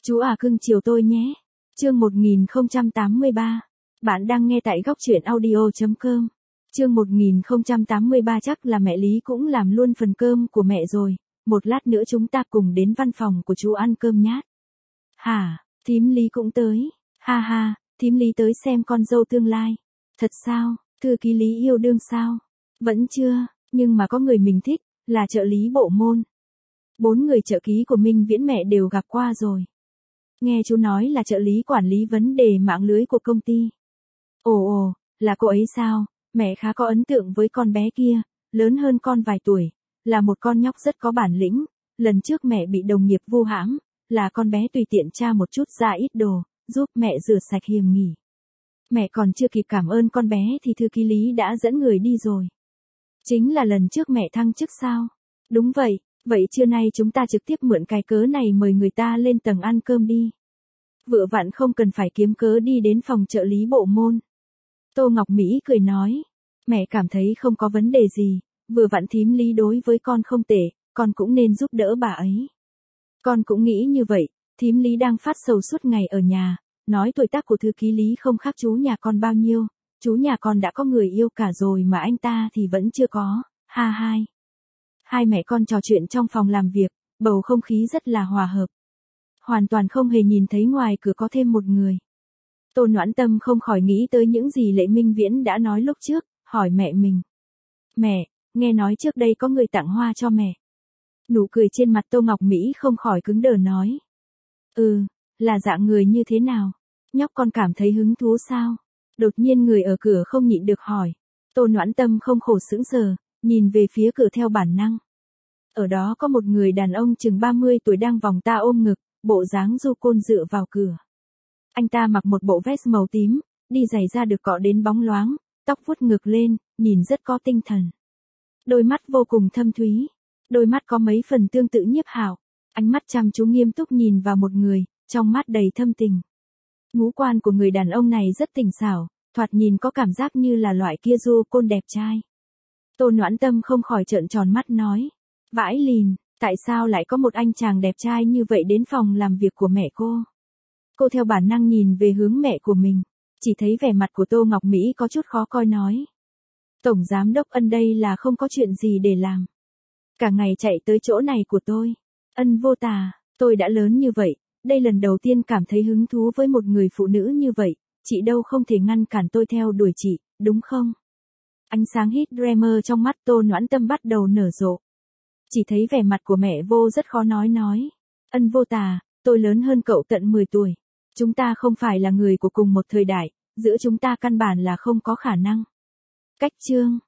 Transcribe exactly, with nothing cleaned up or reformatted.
Chú à cưng chiều tôi nhé. Chương một nghìn không trăm tám mươi ba. Bạn đang nghe tại góc truyện audio chấm com. Chương một nghìn không trăm tám mươi ba chắc là mẹ Lý cũng làm luôn phần cơm của mẹ rồi. Một lát nữa chúng ta cùng đến văn phòng của chú ăn cơm nhát. Hả, thím Lý cũng tới. Ha ha, thím Lý tới xem con dâu tương lai. Thật sao, thư ký Lý yêu đương sao? Vẫn chưa, nhưng mà có người mình thích, là trợ lý bộ môn. Bốn người trợ ký của Minh Viễn mẹ đều gặp qua rồi. Nghe chú nói là trợ lý quản lý vấn đề mạng lưới của công ty. Ồ ồ, là cô ấy sao? Mẹ khá có ấn tượng với con bé kia, lớn hơn con vài tuổi, là một con nhóc rất có bản lĩnh. Lần trước mẹ bị đồng nghiệp vu hãm, là con bé tùy tiện tra một chút ra ít đồ, giúp mẹ rửa sạch hiềm nghi. Mẹ còn chưa kịp cảm ơn con bé thì thư ký Lý đã dẫn người đi rồi. Chính là lần trước mẹ thăng chức sao? Đúng vậy, vậy trưa nay chúng ta trực tiếp mượn cái cớ này mời người ta lên tầng ăn cơm đi. Vừa vặn không cần phải kiếm cớ đi đến phòng trợ lý bộ môn. Tô Ngọc Mỹ cười nói, mẹ cảm thấy không có vấn đề gì, vừa vặn thím Lý đối với con không tệ, con cũng nên giúp đỡ bà ấy. Con cũng nghĩ như vậy, thím Lý đang phát sầu suốt ngày ở nhà, nói tuổi tác của thư ký Lý không khác chú nhà con bao nhiêu, chú nhà con đã có người yêu cả rồi mà anh ta thì vẫn chưa có, ha hai. Hai mẹ con trò chuyện trong phòng làm việc, bầu không khí rất là hòa hợp. Hoàn toàn không hề nhìn thấy ngoài cửa có thêm một người. Tô Noãn Tâm không khỏi nghĩ tới những gì Lệ Minh Viễn đã nói lúc trước, hỏi mẹ mình. Mẹ, nghe nói trước đây có người tặng hoa cho mẹ. Nụ cười trên mặt Tô Ngọc Mỹ không khỏi cứng đờ nói. Ừ, là dạng người như thế nào? Nhóc con cảm thấy hứng thú sao? Đột nhiên người ở cửa không nhịn được hỏi. Tô Noãn Tâm không khổ sững sờ, nhìn về phía cửa theo bản năng. Ở đó có một người đàn ông chừng ba mươi tuổi đang vòng ta ôm ngực, bộ dáng du côn dựa vào cửa. Anh ta mặc một bộ vest màu tím, đi giày da được cọ đến bóng loáng, tóc vuốt ngược lên, nhìn rất có tinh thần. Đôi mắt vô cùng thâm thúy, đôi mắt có mấy phần tương tự Nhiếp Hạo, ánh mắt chăm chú nghiêm túc nhìn vào một người, trong mắt đầy thâm tình. Ngũ quan của người đàn ông này rất tình xảo, thoạt nhìn có cảm giác như là loại kia du côn đẹp trai. Tô Noãn Tâm không khỏi trợn tròn mắt nói, vãi lìn, tại sao lại có một anh chàng đẹp trai như vậy đến phòng làm việc của mẹ cô? Cô theo bản năng nhìn về hướng mẹ của mình, chỉ thấy vẻ mặt của Tô Ngọc Mỹ có chút khó coi nói. Tổng giám đốc Ân đây là không có chuyện gì để làm. Cả ngày chạy tới chỗ này của tôi. Ân vô tà, tôi đã lớn như vậy, đây lần đầu tiên cảm thấy hứng thú với một người phụ nữ như vậy, chị đâu không thể ngăn cản tôi theo đuổi chị, đúng không? Ánh sáng hít dreamer trong mắt Tô Noãn Tâm bắt đầu nở rộ. Chỉ thấy vẻ mặt của mẹ vô rất khó nói nói. Ân vô tà, tôi lớn hơn cậu tận mười tuổi. Chúng ta không phải là người của cùng một thời đại, giữa chúng ta căn bản là không có khả năng. Cách chương.